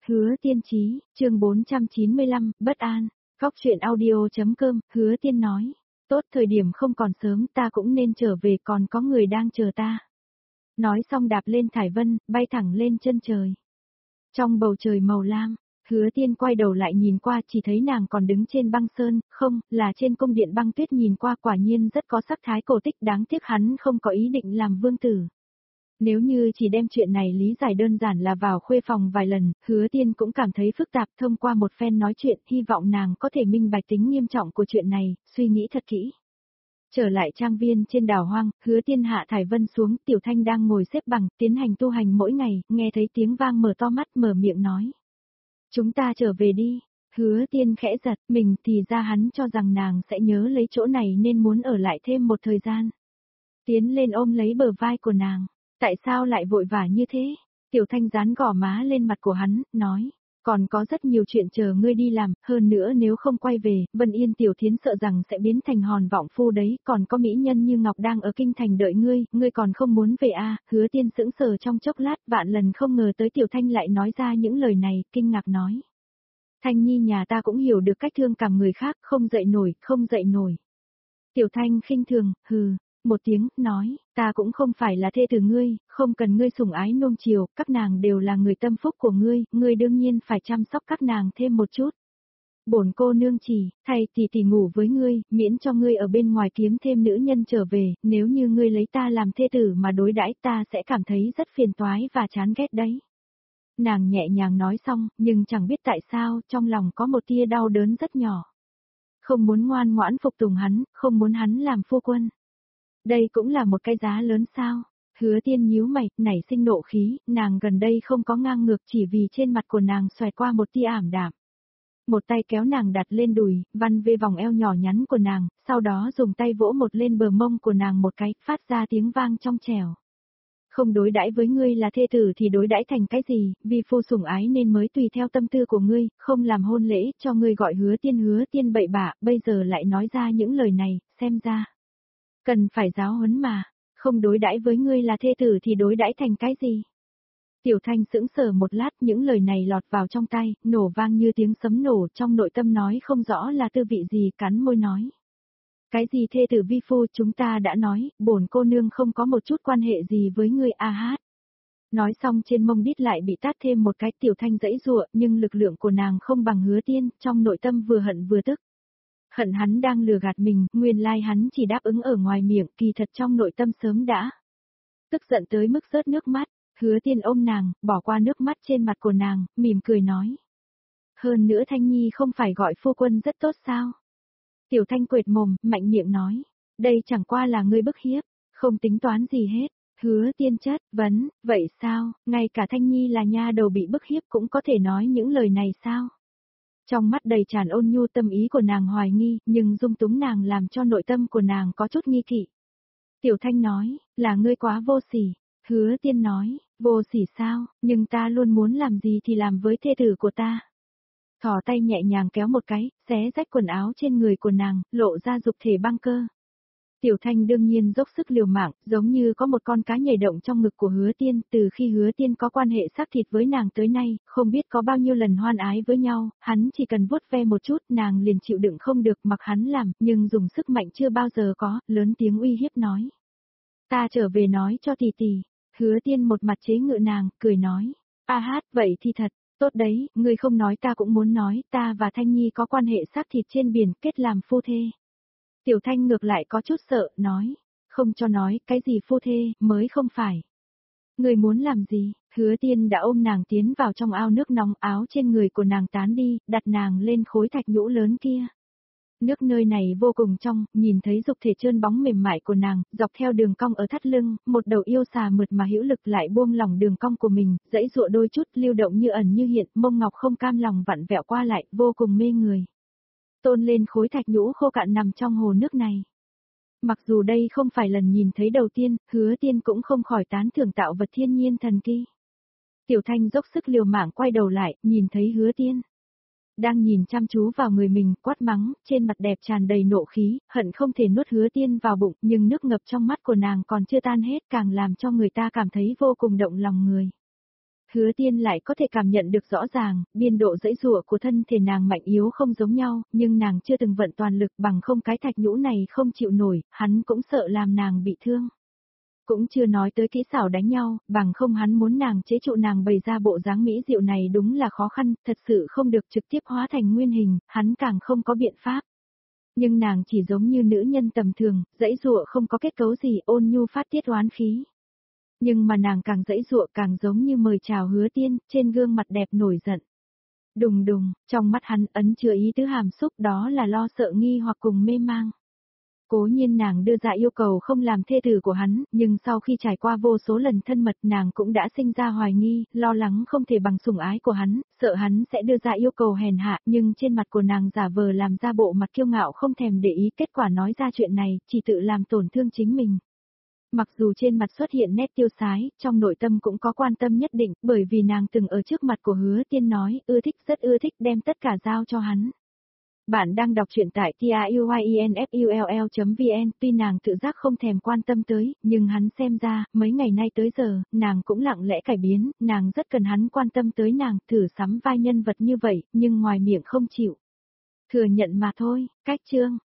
Hứa Tiên Chí, chương 495, bất an. Góc truyện audio.com, Hứa Tiên nói. Tốt, thời điểm không còn sớm, ta cũng nên trở về, còn có người đang chờ ta. Nói xong đạp lên thải vân, bay thẳng lên chân trời. Trong bầu trời màu lam, Hứa Tiên quay đầu lại nhìn qua, chỉ thấy nàng còn đứng trên băng sơn, không, là trên cung điện băng tuyết, nhìn qua quả nhiên rất có sắc thái cổ tích, đáng tiếc hắn không có ý định làm vương tử. Nếu như chỉ đem chuyện này lý giải đơn giản là vào khuê phòng vài lần, Hứa Tiên cũng cảm thấy phức tạp. Thông qua một phen nói chuyện, hy vọng nàng có thể minh bạch tính nghiêm trọng của chuyện này, suy nghĩ thật kỹ. Trở lại trang viên trên đảo hoang, Hứa Tiên hạ thải vân xuống, Tiểu Thanh đang ngồi xếp bằng, tiến hành tu hành mỗi ngày, nghe thấy tiếng vang mở to mắt mở miệng nói. Chúng ta trở về đi. Hứa Tiên khẽ giật mình, thì ra hắn cho rằng nàng sẽ nhớ lấy chỗ này nên muốn ở lại thêm một thời gian. Tiến lên ôm lấy bờ vai của nàng. Tại sao lại vội vã như thế? Tiểu Thanh dán gò má lên mặt của hắn, nói. Còn có rất nhiều chuyện chờ ngươi đi làm, hơn nữa nếu không quay về, Vân Yên Tiểu Thiến sợ rằng sẽ biến thành hòn vọng phu đấy, còn có mỹ nhân như Ngọc đang ở kinh thành đợi ngươi còn không muốn về à? Hứa Tiên sững sờ trong chốc lát, vạn lần không ngờ tới Tiểu Thanh lại nói ra những lời này, kinh ngạc nói. Thanh Nhi nhà ta cũng hiểu được cách thương cảm người khác, không dậy nổi. Tiểu Thanh khinh thường, hừ. Một tiếng, nói, ta cũng không phải là thê tử ngươi, không cần ngươi sủng ái nuông chiều, các nàng đều là người tâm phúc của ngươi đương nhiên phải chăm sóc các nàng thêm một chút. Bổn cô nương chỉ, thay tỷ ngủ với ngươi, miễn cho ngươi ở bên ngoài kiếm thêm nữ nhân trở về, nếu như ngươi lấy ta làm thê tử mà đối đãi ta sẽ cảm thấy rất phiền toái và chán ghét đấy. Nàng nhẹ nhàng nói xong, nhưng chẳng biết tại sao, trong lòng có một tia đau đớn rất nhỏ. Không muốn ngoan ngoãn phục tùng hắn, không muốn hắn làm phu quân. Đây cũng là một cái giá lớn sao? Hứa Tiên nhíu mày, nảy sinh nộ khí, nàng gần đây không có ngang ngược chỉ vì trên mặt của nàng xoẹt qua một tia ảm đạm. Một tay kéo nàng đặt lên đùi, văn về vòng eo nhỏ nhắn của nàng, sau đó dùng tay vỗ một lên bờ mông của nàng một cái, phát ra tiếng vang trong trẻo. Không đối đãi với ngươi là thê tử thì đối đãi thành cái gì, vì phu sủng ái nên mới tùy theo tâm tư của ngươi, không làm hôn lễ, cho ngươi gọi Hứa Tiên bậy bạ, bây giờ lại nói ra những lời này, xem ra. Cần phải giáo huấn mà, không đối đãi với ngươi là thê tử thì đối đãi thành cái gì? Tiểu Thanh sững sờ một lát, những lời này lọt vào trong tai, nổ vang như tiếng sấm nổ, trong nội tâm nói không rõ là tư vị gì, cắn môi nói. Cái gì thê tử vi phu, chúng ta đã nói, bổn cô nương không có một chút quan hệ gì với ngươi a hát. Nói xong trên mông đít lại bị tát thêm một cái. Tiểu Thanh giãy giụa, nhưng lực lượng của nàng không bằng Hứa Tiên, trong nội tâm vừa hận vừa tức. Hận hắn đang lừa gạt mình, nguyên lai hắn chỉ đáp ứng ở ngoài miệng, kỳ thật trong nội tâm sớm đã. Tức giận tới mức rớt nước mắt, Hứa Tiên ôm nàng, bỏ qua nước mắt trên mặt của nàng, mỉm cười nói. Hơn nữa Thanh Nhi không phải gọi phu quân rất tốt sao? Tiểu Thanh quệt mồm, mạnh miệng nói. Đây chẳng qua là ngươi bức hiếp, không tính toán gì hết. Hứa Tiên chất vấn, vậy sao, ngay cả Thanh Nhi là nha đầu bị bức hiếp cũng có thể nói những lời này sao? Trong mắt đầy tràn ôn nhu, tâm ý của nàng hoài nghi, nhưng dung túng nàng làm cho nội tâm của nàng có chút nghi kỵ. Tiểu Thanh nói, là ngươi quá vô sỉ. Hứa Tiên nói, vô sỉ sao, nhưng ta luôn muốn làm gì thì làm với thê tử của ta. Thò tay nhẹ nhàng kéo một cái, xé rách quần áo trên người của nàng, lộ ra dục thể băng cơ. Tiểu Thanh đương nhiên dốc sức liều mạng, giống như có một con cá nhảy động trong ngực của Hứa Tiên, từ khi Hứa Tiên có quan hệ xác thịt với nàng tới nay, không biết có bao nhiêu lần hoan ái với nhau, hắn chỉ cần vuốt ve một chút, nàng liền chịu đựng không được, mặc hắn làm, nhưng dùng sức mạnh chưa bao giờ có, lớn tiếng uy hiếp nói. Ta trở về nói cho tỷ. Hứa Tiên một mặt chế ngự nàng, cười nói. A hát, vậy thì thật, tốt đấy, ngươi không nói ta cũng muốn nói, ta và Thanh Nhi có quan hệ xác thịt trên biển, kết làm phu thê. Tiểu Thanh ngược lại có chút sợ, nói, không cho nói, cái gì phu thê, mới không phải. Người muốn làm gì? Hứa Tiên đã ôm nàng tiến vào trong ao nước nóng, áo trên người của nàng tán đi, đặt nàng lên khối thạch nhũ lớn kia. Nước nơi này vô cùng trong, nhìn thấy dục thể trơn bóng mềm mại của nàng, dọc theo đường cong ở thắt lưng, một đầu yêu xà mượt mà hữu lực lại buông lỏng đường cong của mình, giãy giụa đôi chút, lưu động như ẩn như hiện, mông ngọc không cam lòng vặn vẹo qua lại, vô cùng mê người. Tôn lên khối thạch nhũ khô cạn nằm trong hồ nước này. Mặc dù đây không phải lần nhìn thấy đầu tiên, Hứa Tiên cũng không khỏi tán thưởng tạo vật thiên nhiên thần kỳ. Tiểu Thanh dốc sức liều mạng quay đầu lại, nhìn thấy Hứa Tiên đang nhìn chăm chú vào người mình, quát mắng, trên mặt đẹp tràn đầy nộ khí, hận không thể nuốt Hứa Tiên vào bụng, nhưng nước ngập trong mắt của nàng còn chưa tan hết, càng làm cho người ta cảm thấy vô cùng động lòng người. Hứa Tiên lại có thể cảm nhận được rõ ràng, biên độ giãy giụa của thân thể nàng mạnh yếu không giống nhau, nhưng nàng chưa từng vận toàn lực bằng không cái thạch nhũ này không chịu nổi, hắn cũng sợ làm nàng bị thương. Cũng chưa nói tới kỹ xảo đánh nhau, bằng không hắn muốn nàng chế trụ nàng bày ra bộ dáng mỹ diệu này đúng là khó khăn, thật sự không được trực tiếp hóa thành nguyên hình, hắn càng không có biện pháp. Nhưng nàng chỉ giống như nữ nhân tầm thường, giãy giụa không có kết cấu gì, ôn nhu phát tiết oán khí. Nhưng mà nàng càng giãy giụa càng giống như mời chào Hứa Tiên, trên gương mặt đẹp nổi giận. Đùng đùng, trong mắt hắn ấn chứa ý tứ hàm xúc, đó là lo sợ nghi hoặc cùng mê mang. Cố nhiên nàng đưa ra yêu cầu không làm thê tử của hắn, nhưng sau khi trải qua vô số lần thân mật nàng cũng đã sinh ra hoài nghi, lo lắng không thể bằng sủng ái của hắn, sợ hắn sẽ đưa ra yêu cầu hèn hạ, nhưng trên mặt của nàng giả vờ làm ra bộ mặt kiêu ngạo không thèm để ý, kết quả nói ra chuyện này, chỉ tự làm tổn thương chính mình. Mặc dù trên mặt xuất hiện nét tiêu sái, trong nội tâm cũng có quan tâm nhất định, bởi vì nàng từng ở trước mặt của Hứa Tiên nói, rất ưa thích đem tất cả giao cho hắn. Bạn đang đọc truyện tại truyinfull.vn, tuy nàng tự giác không thèm quan tâm tới, nhưng hắn xem ra, mấy ngày nay tới giờ, nàng cũng lặng lẽ cải biến, nàng rất cần hắn quan tâm tới nàng, thử sắm vai nhân vật như vậy, nhưng ngoài miệng không chịu. Thừa nhận mà thôi, cách chương.